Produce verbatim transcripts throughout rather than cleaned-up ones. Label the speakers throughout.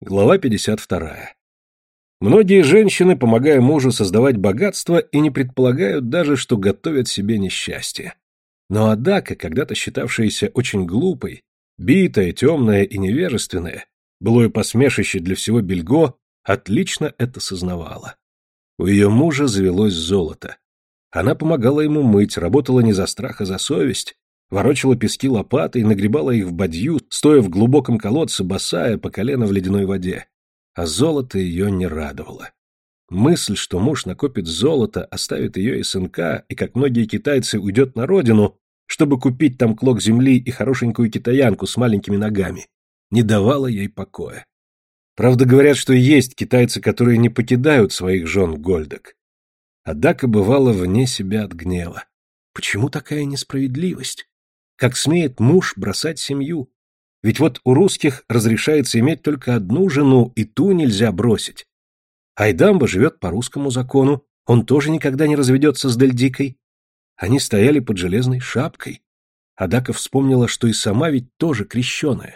Speaker 1: Глава пятьдесят вторая. Многие женщины, помогая мужу создавать богатство, и не предполагают даже, что готовят себе несчастье. Но Адака, когда-то считавшаяся очень глупой, битая, темная и невежественная, былое посмешище для всего Бельго, отлично это сознавала. У ее мужа завелось золото. Она помогала ему мыть, работала не за страх, а за совесть, ворочала пески лопатой, нагребала их в бадью, стоя в глубоком колодце, босая, по колено в ледяной воде. А золото ее не радовало. Мысль, что муж накопит золото, оставит ее и сынка, и, как многие китайцы, уйдет на родину, чтобы купить там клок земли и хорошенькую китаянку с маленькими ногами, не давала ей покоя. Правда, говорят, что есть китайцы, которые не покидают своих жен гольдок. Адака бывала вне себя от гнева. Почему такая несправедливость? Как смеет муж бросать семью? Ведь вот у русских разрешается иметь только одну жену, и ту нельзя бросить. Айдамба живет по русскому закону, он тоже никогда не разведется с Дельдикой. Они стояли под железной шапкой. Адака вспомнила, что и сама ведь тоже крещеная.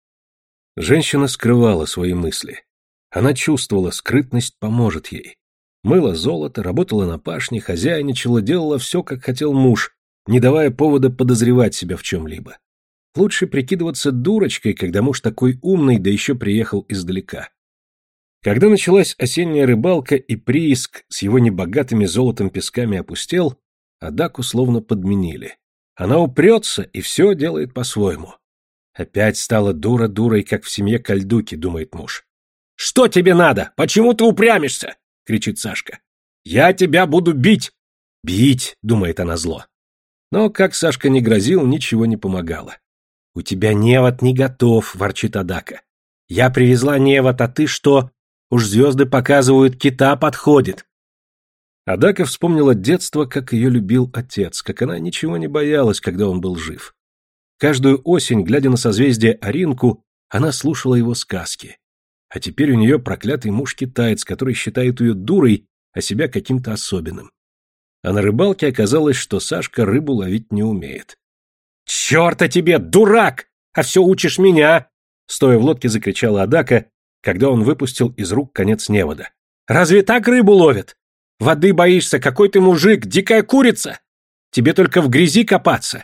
Speaker 1: Женщина скрывала свои мысли. Она чувствовала, скрытность поможет ей. Мыла золото, работала на пашне, хозяйничала, делала все, как хотел муж, не давая повода подозревать себя в чем-либо. Лучше прикидываться дурочкой, когда муж такой умный, да еще приехал издалека. Когда началась осенняя рыбалка и прииск с его небогатыми золотом песками опустел, Адаку словно подменили. Она упрется и все делает по-своему. Опять стала дура дурой, как в семье Кальдуки, думает муж. «Что тебе надо? Почему ты упрямишься?» — кричит Сашка. «Я тебя буду бить!» «Бить!» — думает она зло. Но, как Сашка не грозил, ничего не помогало. «У тебя невод не готов», — ворчит Адака. «Я привезла невод, а ты что? Уж звезды показывают, кита подходит». Адака вспомнила детство, как ее любил отец, как она ничего не боялась, когда он был жив. Каждую осень, глядя на созвездие Оринку, она слушала его сказки. А теперь у нее проклятый муж-китаец, который считает ее дурой, а себя каким-то особенным. А на рыбалке оказалось, что Сашка рыбу ловить не умеет. «Черт-то тебе, дурак! А все учишь меня!» Стоя в лодке, закричала Адака, когда он выпустил из рук конец невода. «Разве так рыбу ловят? Воды боишься, какой ты мужик, дикая курица! Тебе только в грязи копаться!»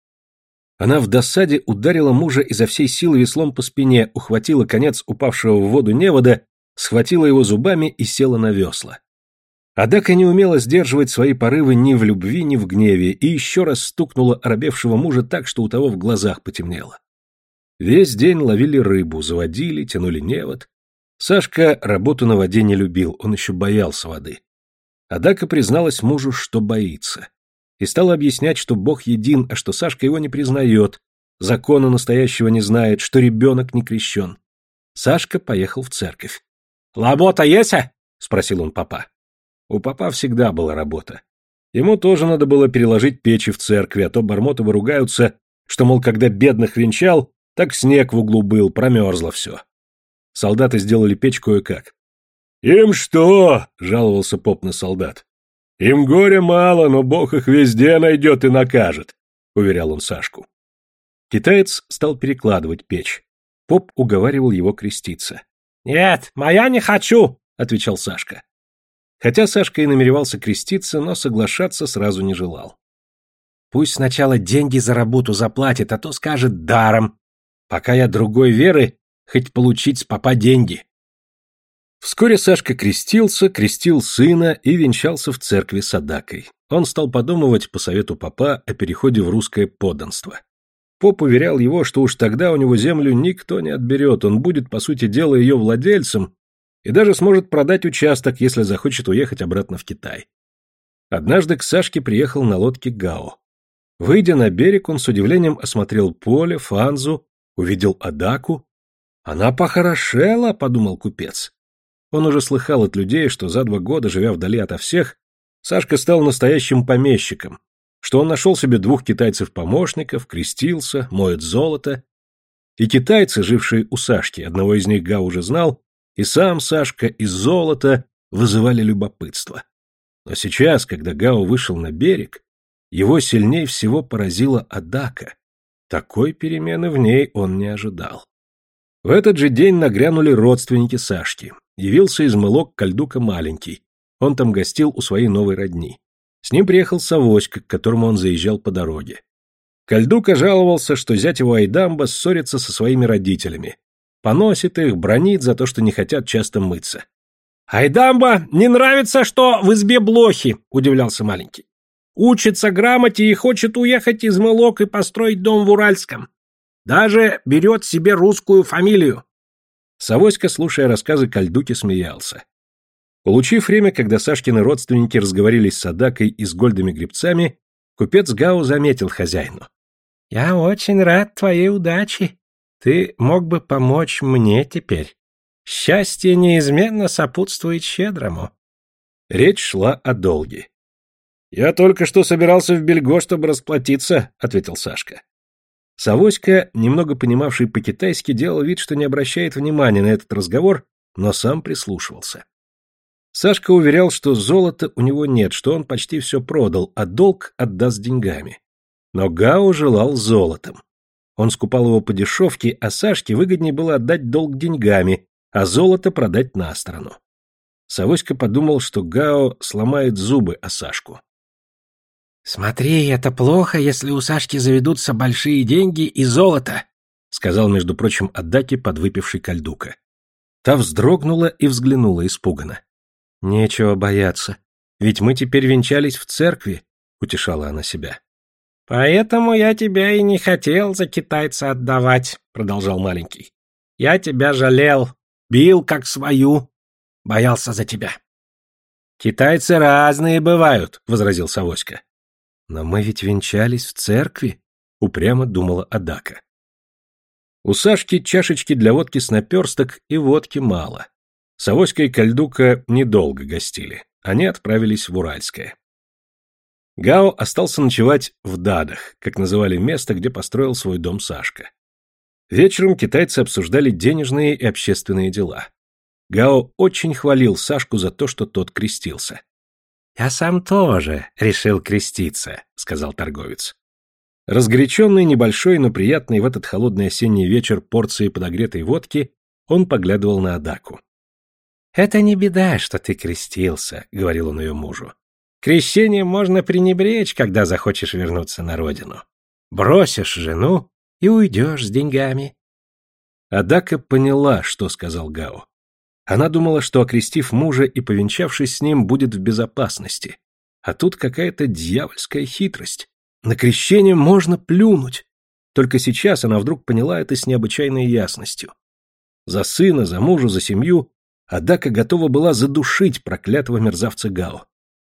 Speaker 1: Она в досаде ударила мужа изо всей силы веслом по спине, ухватила конец упавшего в воду невода, схватила его зубами и села на весла. Адака не умела сдерживать свои порывы ни в любви, ни в гневе, и еще раз стукнула оробевшего мужа так, что у того в глазах потемнело. Весь день ловили рыбу, заводили, тянули невод. Сашка работу на воде не любил, он еще боялся воды. Адака призналась мужу, что боится. И стала объяснять, что Бог един, а что Сашка его не признает, закона настоящего не знает, что ребенок не крещен. Сашка поехал в церковь. «Лабота еся?» — спросил он папа. У папа всегда была работа. Ему тоже надо было переложить печи в церкви, а то Бармотовы ругаются, что, мол, когда бедных венчал, так снег в углу был, промерзло все. Солдаты сделали печь кое-как. «Им что?» — жаловался поп на солдат. «Им горя мало, но Бог их везде найдет и накажет», — уверял он Сашку. Китаец стал перекладывать печь. Поп уговаривал его креститься. «Нет, моя не хочу», — отвечал Сашка. Хотя Сашка и намеревался креститься, но соглашаться сразу не желал. «Пусть сначала деньги за работу заплатит, а то скажет даром. Пока я другой веры, хоть получить с попа деньги». Вскоре Сашка крестился, крестил сына и венчался в церкви с Адакой. Он стал подумывать, по совету попа, о переходе в русское подданство. Поп уверял его, что уж тогда у него землю никто не отберет, он будет, по сути дела, ее владельцем, и даже сможет продать участок, если захочет уехать обратно в Китай. Однажды к Сашке приехал на лодке Гао. Выйдя на берег, он с удивлением осмотрел поле, Фанзу, увидел Адаку. «Она похорошела», — подумал купец. Он уже слыхал от людей, что за два года, живя вдали ото всех, Сашка стал настоящим помещиком, что он нашел себе двух китайцев-помощников, крестился, моет золото. И китайцы, жившие у Сашки, одного из них Гао уже знал, и сам Сашка, и золото вызывали любопытство. Но сейчас, когда Гао вышел на берег, его сильней всего поразила Адака. Такой перемены в ней он не ожидал. В этот же день нагрянули родственники Сашки. Явился измылок Кальдука маленький. Он там гостил у своей новой родни. С ним приехал Савоська, к которому он заезжал по дороге. Кальдука жаловался, что зять его Айдамба ссорится со своими родителями. Поносит их, бранит за то, что не хотят часто мыться. «Айдамба не нравится, что в избе блохи», — удивлялся маленький. «Учится грамоте и хочет уехать из Мылок и построить дом в Уральском. Даже берет себе русскую фамилию». Савоська, слушая рассказы Кальдуки, смеялся. Получив время, когда Сашкины родственники разговорились с Адакой и с Гольдами-гребцами, купец Гао заметил хозяину. «Я очень рад твоей удаче. Ты мог бы помочь мне теперь. Счастье неизменно сопутствует щедрому». Речь шла о долге. «Я только что собирался в Бельго, чтобы расплатиться», — ответил Сашка. Савоська, немного понимавший по-китайски, делал вид, что не обращает внимания на этот разговор, но сам прислушивался. Сашка уверял, что золота у него нет, что он почти все продал, а долг отдаст деньгами. Но Гао желал золотом. Он скупал его по дешевке, а Сашке выгоднее было отдать долг деньгами, а золото продать на сторону. Савоська подумал, что Гао сломает зубы о Сашку. «Смотри, это плохо, если у Сашки заведутся большие деньги и золото», сказал, между прочим, Адаке подвыпивший Кальдука. Та вздрогнула и взглянула испуганно. «Нечего бояться, ведь мы теперь венчались в церкви», — утешала она себя. «Поэтому я тебя и не хотел за китайца отдавать», — продолжал маленький. «Я тебя жалел, бил как свою, боялся за тебя». «Китайцы разные бывают», — возразил Савоська. «Но мы ведь венчались в церкви», — упрямо думала Адака. У Сашки чашечки для водки с наперсток и водки мало. Савоська и Кальдука недолго гостили. Они отправились в Уральское. Гао остался ночевать в Дадах, как называли место, где построил свой дом Сашка. Вечером китайцы обсуждали денежные и общественные дела. Гао очень хвалил Сашку за то, что тот крестился. «Я сам тоже решил креститься», — сказал торговец. Разгоряченный, небольшой, но приятный в этот холодный осенний вечер порции подогретой водки, он поглядывал на Адаку. «Это не беда, что ты крестился», — говорил он ее мужу. «Крещением можно пренебречь, когда захочешь вернуться на родину. Бросишь жену и уйдешь с деньгами». Адака поняла, что сказал Гао. Она думала, что, окрестив мужа и повенчавшись с ним, будет в безопасности. А тут какая-то дьявольская хитрость. На крещение можно плюнуть. Только сейчас она вдруг поняла это с необычайной ясностью. За сына, за мужа, за семью Адака готова была задушить проклятого мерзавца Гао.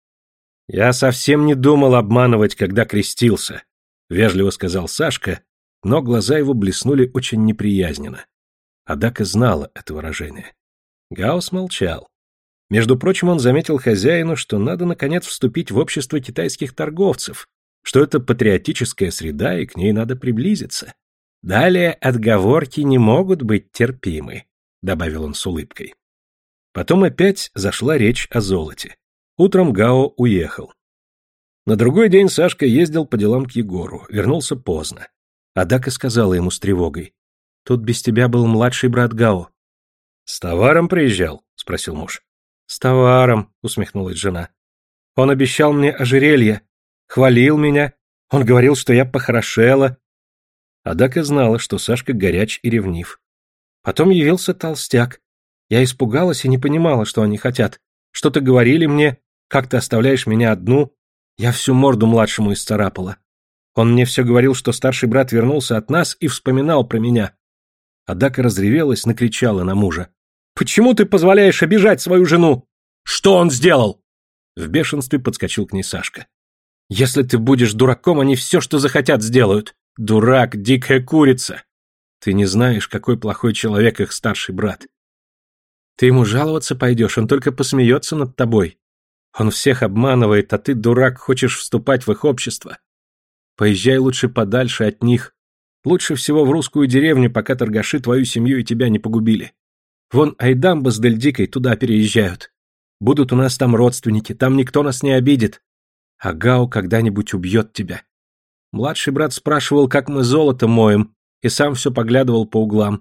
Speaker 1: «Я совсем не думал обманывать, когда крестился», — вежливо сказал Сашка, но глаза его блеснули очень неприязненно. Адака знала это выражение. Гао смолчал. Между прочим, он заметил хозяину, что надо, наконец, вступить в общество китайских торговцев, что это патриотическая среда, и к ней надо приблизиться. «Далее отговорки не могут быть терпимы», — добавил он с улыбкой. Потом опять зашла речь о золоте. Утром Гао уехал. На другой день Сашка ездил по делам к Егору, вернулся поздно. Адака сказала ему с тревогой: «Тут без тебя был младший брат Гао». «С товаром приезжал?» — спросил муж. «С товаром», — усмехнулась жена. «Он обещал мне ожерелье, хвалил меня, он говорил, что я похорошела». Адака знала, что Сашка горяч и ревнив. Потом явился толстяк. Я испугалась и не понимала, что они хотят. Что-то говорили мне, как ты оставляешь меня одну. Я всю морду младшему исцарапала. Он мне все говорил, что старший брат вернулся от нас и вспоминал про меня. Адака разревелась, накричала на мужа. «Почему ты позволяешь обижать свою жену? Что он сделал?» В бешенстве подскочил к ней Сашка. «Если ты будешь дураком, они все, что захотят, сделают. Дурак, дикая курица. Ты не знаешь, какой плохой человек их старший брат. Ты ему жаловаться пойдешь, он только посмеется над тобой. Он всех обманывает, а ты, дурак, хочешь вступать в их общество. Поезжай лучше подальше от них. Лучше всего в русскую деревню, пока торгаши твою семью и тебя не погубили. Вон Айдамба с Дельдикой туда переезжают. Будут у нас там родственники, там никто нас не обидит. А Гао когда-нибудь убьет тебя. Младший брат спрашивал, как мы золото моем, и сам все поглядывал по углам.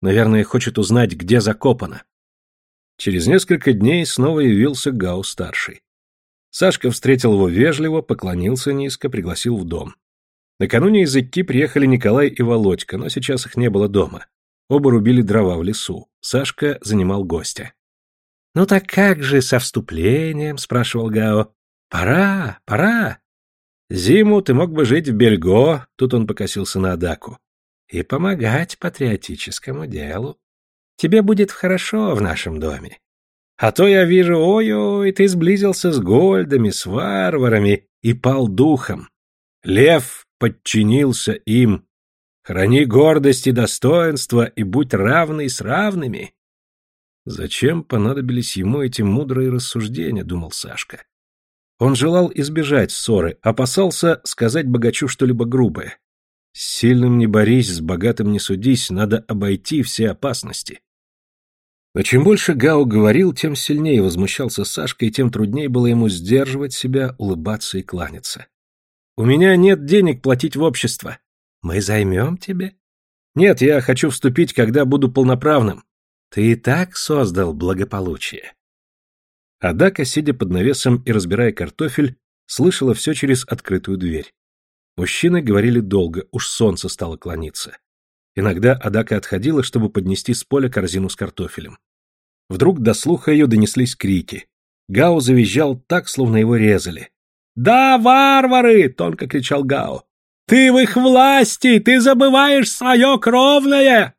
Speaker 1: Наверное, хочет узнать, где закопано. Через несколько дней снова явился Гао-старший. Сашка встретил его вежливо, поклонился низко, пригласил в дом. Накануне из Икки приехали Николай и Володька, но сейчас их не было дома. Оба рубили дрова в лесу. Сашка занимал гостя. — Ну так как же со вступлением? — спрашивал Гао. — Пора, пора. Зиму ты мог бы жить в Бельго, тут он покосился на Адаку, и помогать патриотическому делу. Тебе будет хорошо в нашем доме. А то я вижу, ой-ой, ты сблизился с гольдами, с варварами и пал духом. Лев подчинился им. Храни гордость и достоинство и будь равный с равными. Зачем понадобились ему эти мудрые рассуждения, думал Сашка. Он желал избежать ссоры, опасался сказать богачу что-либо грубое. С сильным не борись, с богатым не судись, надо обойти все опасности. Но чем больше Гао говорил, тем сильнее возмущался Сашка, и тем труднее было ему сдерживать себя, улыбаться и кланяться. «У меня нет денег платить в общество. Мы займем тебе?» «Нет, я хочу вступить, когда буду полноправным». «Ты и так создал благополучие». Адака, сидя под навесом и разбирая картофель, слышала все через открытую дверь. Мужчины говорили долго, уж солнце стало клониться. Иногда Адака отходила, чтобы поднести с поля корзину с картофелем. Вдруг до слуха ее донеслись крики. Гао завизжал так, словно его резали. «Да, варвары!» — тонко кричал Гао. «Ты в их власти! Ты забываешь свое кровное!»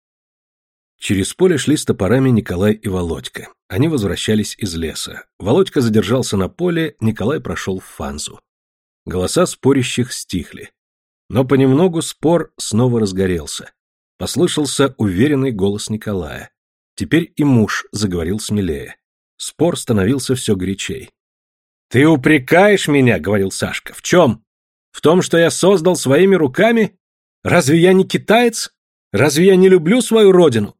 Speaker 1: Через поле шли с топорами Николай и Володька. Они возвращались из леса. Володька задержался на поле, Николай прошел в Фанзу. Голоса спорящих стихли. Но понемногу спор снова разгорелся. Послышался уверенный голос Николая. Теперь и муж заговорил смелее. Спор становился все горячей. «Ты упрекаешь меня, — говорил Сашка, — в чем? В том, что я создал своими руками? Разве я не китаец? Разве я не люблю свою родину?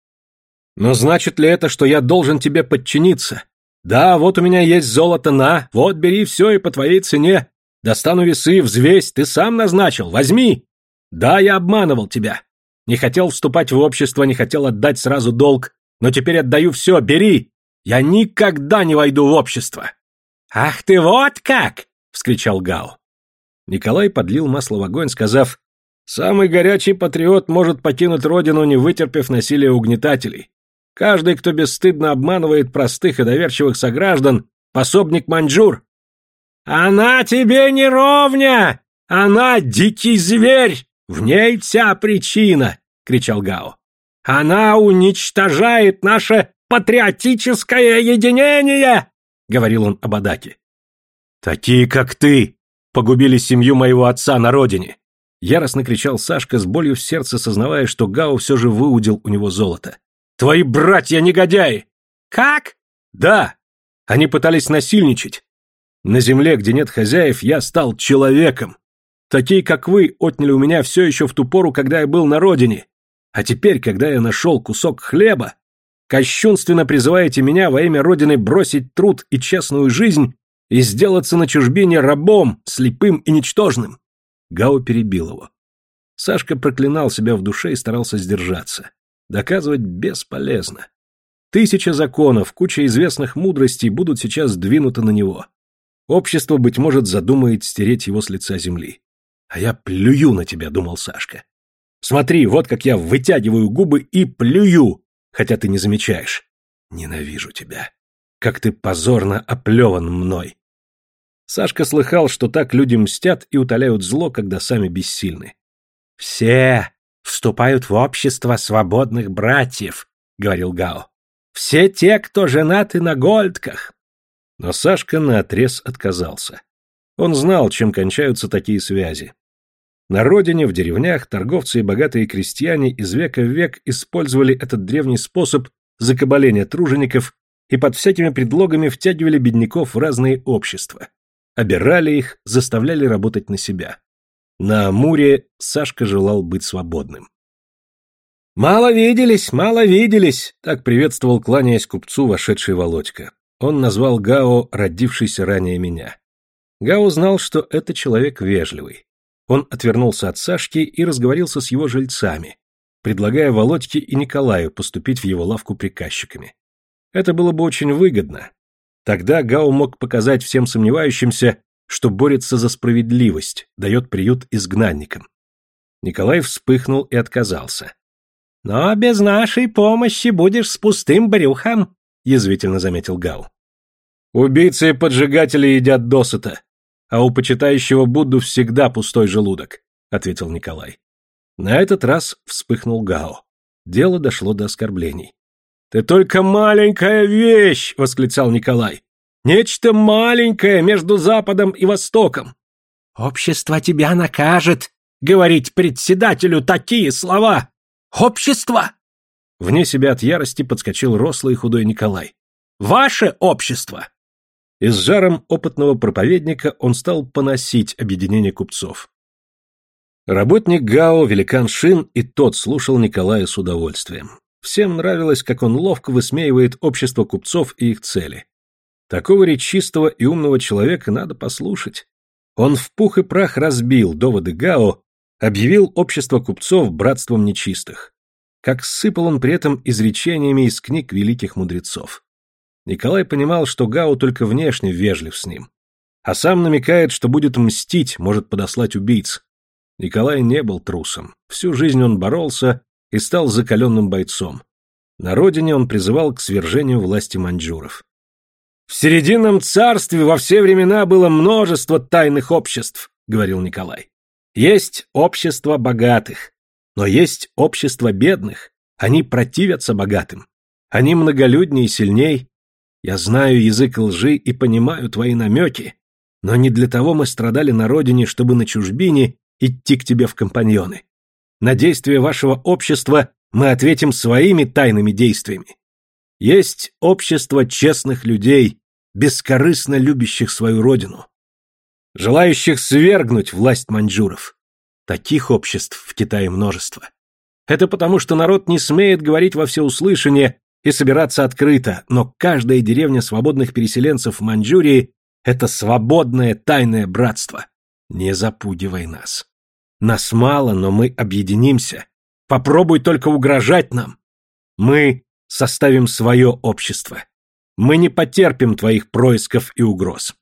Speaker 1: Но значит ли это, что я должен тебе подчиниться? Да, вот у меня есть золото, на, вот бери все и по твоей цене. Достану весы, взвесь, ты сам назначил, возьми. Да, я обманывал тебя. Не хотел вступать в общество, не хотел отдать сразу долг, но теперь отдаю все, бери. Я никогда не войду в общество». «Ах ты вот как!» — вскричал Гао. Николай подлил масло в огонь, сказав: «Самый горячий патриот может покинуть родину, не вытерпев насилия угнетателей. Каждый, кто бесстыдно обманывает простых и доверчивых сограждан, пособник маньчжур». «Она тебе не ровня! Она дикий зверь! В ней вся причина!» — кричал Гао. «Она уничтожает наше патриотическое единение!» — говорил он об Адаке. «Такие, как ты, погубили семью моего отца на родине!» — яростно кричал Сашка, с болью в сердце сознавая, что Гао все же выудил у него золото. «Твои братья негодяи!» «Как?» «Да, они пытались насильничать. На земле, где нет хозяев, я стал человеком. Такие, как вы, отняли у меня все еще в ту пору, когда я был на родине. А теперь, когда я нашел кусок хлеба, кощунственно призываете меня во имя Родины бросить труд и честную жизнь и сделаться на чужбине рабом, слепым и ничтожным». Гао перебил его. Сашка проклинал себя в душе и старался сдержаться. Доказывать бесполезно. Тысяча законов, куча известных мудростей будут сейчас сдвинуты на него. Общество, быть может, задумает стереть его с лица земли. «А я плюю на тебя», — думал Сашка. «Смотри, вот как я вытягиваю губы и плюю, хотя ты не замечаешь. Ненавижу тебя. Как ты позорно оплеван мной». Сашка слыхал, что так люди мстят и утоляют зло, когда сами бессильны. «Все вступают в общество свободных братьев», — говорил Гао. «Все те, кто женаты на гольдках». Но Сашка наотрез отказался. Он знал, чем кончаются такие связи. На родине, в деревнях, торговцы и богатые крестьяне из века в век использовали этот древний способ закабаления тружеников и под всякими предлогами втягивали бедняков в разные общества, обирали их, заставляли работать на себя. На Амуре Сашка желал быть свободным. «Мало виделись, мало виделись», — так приветствовал, кланяясь купцу, вошедший Володька. Он назвал Гао «родившийся ранее меня». Гао знал, что это человек вежливый. Он отвернулся от Сашки и разговорился с его жильцами. предлагая Володьке и Николаю поступить в его лавку приказчиками. Это было бы очень выгодно. Тогда Гао мог показать всем сомневающимся, что борется за справедливость, дает приют изгнанникам. Николай вспыхнул и отказался. «Но без нашей помощи будешь с пустым брюхом», — язвительно заметил Гао. «Убийцы и поджигатели едят досыта, а у почитающего Будду всегда пустой желудок», — ответил Николай. На этот раз вспыхнул Гао. Дело дошло до оскорблений. «Ты только маленькая вещь!» — восклицал Николай. «Нечто маленькое между Западом и Востоком!» «Общество тебя накажет говорить председателю такие слова! Общество!» Вне себя от ярости подскочил рослый и худой Николай. «Ваше общество!» И с жаром опытного проповедника он стал поносить объединение купцов. Работник Гао, великан Шин, и тот слушал Николая с удовольствием. Всем нравилось, как он ловко высмеивает общество купцов и их цели. Такого речистого и умного человека надо послушать. Он в пух и прах разбил доводы Гао, объявил общество купцов братством нечистых. Как сыпал он при этом изречениями из книг великих мудрецов. Николай понимал, что Гао только внешне вежлив с ним, а сам намекает, что будет мстить, может подослать убийц. Николай не был трусом, всю жизнь он боролся и стал закаленным бойцом. На родине он призывал к свержению власти маньчжуров. «В Серединном царстве во все времена было множество тайных обществ», — говорил Николай. «Есть общество богатых, но есть общество бедных. Они противятся богатым. Они многолюднее и сильней. Я знаю язык лжи и понимаю твои намеки, но не для того мы страдали на родине, чтобы на чужбине идти к тебе в компаньоны. На действия вашего общества мы ответим своими тайными действиями. Есть общество честных людей, бескорыстно любящих свою родину, желающих свергнуть власть маньчжуров. Таких обществ в Китае множество. Это потому, что народ не смеет говорить во всеуслышание и собираться открыто, но каждая деревня свободных переселенцев в Маньчжурии – это свободное тайное братство. Не запугивай нас. Нас мало, но мы объединимся. Попробуй только угрожать нам. Мы составим свое общество. Мы не потерпим твоих происков и угроз.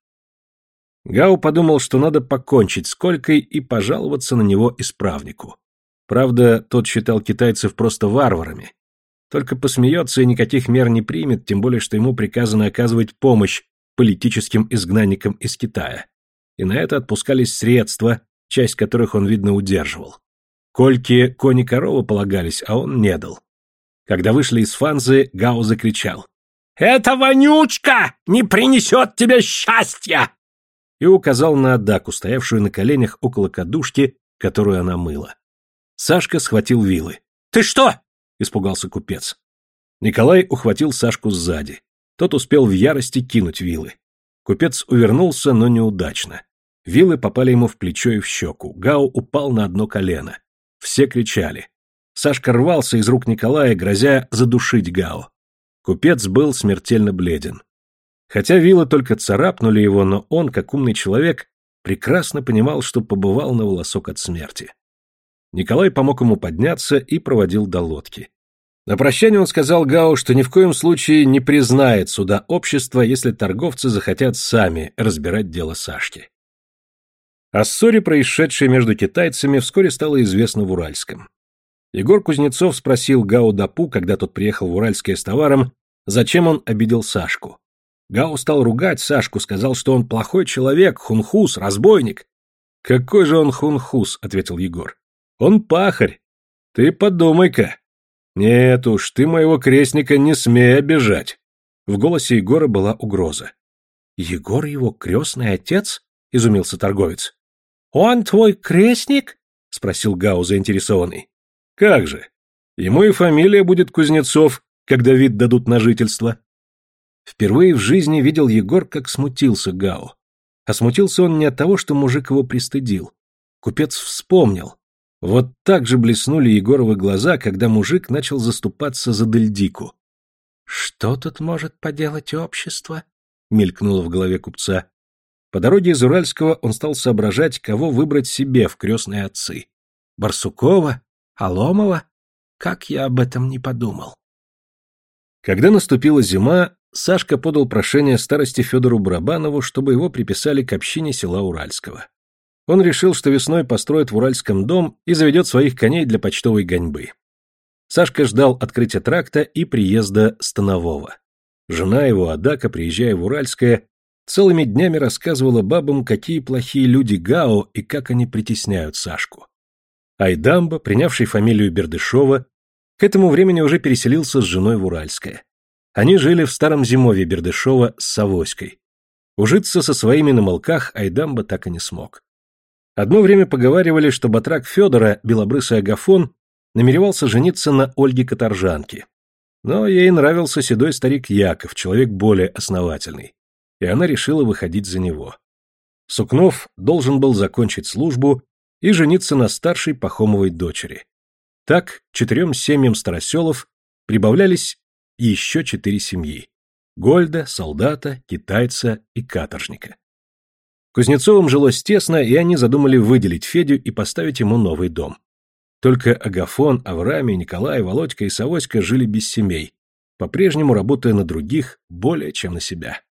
Speaker 1: Гао подумал, что надо покончить с Колькой и пожаловаться на него исправнику. Правда, тот считал китайцев просто варварами. Только посмеется и никаких мер не примет, тем более, что ему приказано оказывать помощь политическим изгнанникам из Китая. И на это отпускались средства, часть которых он, видно, удерживал. Кольке кони-коровы полагались, а он не дал. Когда вышли из Фанзы, Гао закричал: «Эта вонючка не принесет тебе счастья!» И указал на Адаку, стоявшую на коленях около кадушки, которую она мыла. Сашка схватил вилы. «Ты что?» — испугался купец. Николай ухватил Сашку сзади. Тот успел в ярости кинуть вилы. Купец увернулся, но неудачно. Вилы попали ему в плечо и в щеку. Гао упал на одно колено. Все кричали. Сашка рвался из рук Николая, грозя задушить Гао. Купец был смертельно бледен. Хотя вилы только царапнули его, но он, как умный человек, прекрасно понимал, что побывал на волосок от смерти. Николай помог ему подняться и проводил до лодки. На прощание он сказал Гао, что ни в коем случае не признает суда общества, если торговцы захотят сами разбирать дело Сашки. О ссоре, происшедшей между китайцами, вскоре стало известно в Уральском. Егор Кузнецов спросил Гао Дапу, когда тот приехал в Уральское с товаром, зачем он обидел Сашку. Гао стал ругать Сашку, сказал, что он плохой человек, хунхус, разбойник. «Какой же он хунхус?» — ответил Егор. «Он пахарь. Ты подумай-ка. Нет уж, ты моего крестника не смей обижать». В голосе Егора была угроза. «Егор его крестный отец?» — изумился торговец. «Он твой крестник?» — спросил Гао заинтересованный. «Как же? Ему и фамилия будет Кузнецов, когда вид дадут на жительство». Впервые в жизни видел Егор, как смутился Гао. А смутился он не от того, что мужик его пристыдил. Купец вспомнил. Вот так же блеснули Егоровы глаза, когда мужик начал заступаться за Дыльдику. «Что тут может поделать общество?» — мелькнуло в голове купца. По дороге из Уральского он стал соображать, кого выбрать себе в крестные отцы. Барсукова? Аломова?
Speaker 2: Как я об этом не подумал.
Speaker 1: Когда наступила зима, Сашка подал прошение старосте Федору Барабанову, чтобы его приписали к общине села Уральского. Он решил, что весной построит в Уральском дом и заведет своих коней для почтовой гоньбы. Сашка ждал открытия тракта и приезда станового. Жена его, Адака, приезжая в Уральское, целыми днями рассказывала бабам, какие плохие люди Гао и как они притесняют Сашку. Айдамба, принявший фамилию Бердышева, к этому времени уже переселился с женой в Уральское. Они жили в старом зимовье Бердышева с Савоськой. Ужиться со своими на молках Айдамба так и не смог. Одно время поговаривали, что батрак Федора, белобрысый Агафон, намеревался жениться на Ольге Каторжанке. Но ей нравился седой старик Яков, человек более основательный, и она решила выходить за него. Сукнов должен был закончить службу и жениться на старшей Пахомовой дочери. Так к четырем семьям староселов прибавлялись еще четыре семьи – Гольда, солдата, китайца и каторжника. Кузнецовым жилось тесно, и они задумали выделить Федю и поставить ему новый дом. Только Агафон, Авраамий, Николай, Володька и Савоська жили без семей, по-прежнему работая на других более чем на себя.